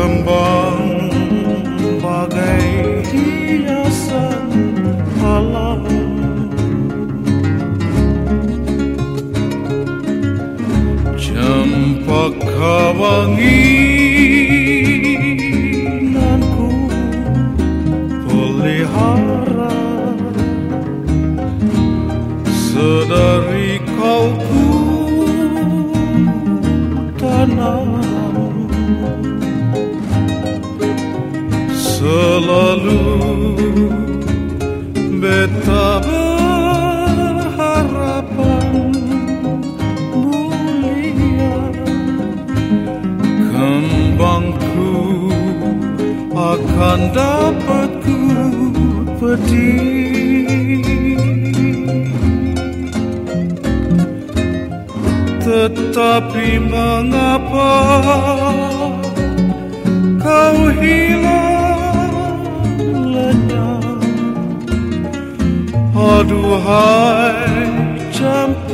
kembang bagai hiasan alam. Cempaka wanginanku pelihara, sedari kau ku tanam. Selalu beta berharapan mulia, kembangku akan dapat ku petik. Tetapi mengapa kau hilang lenyap? Aduhai cempaka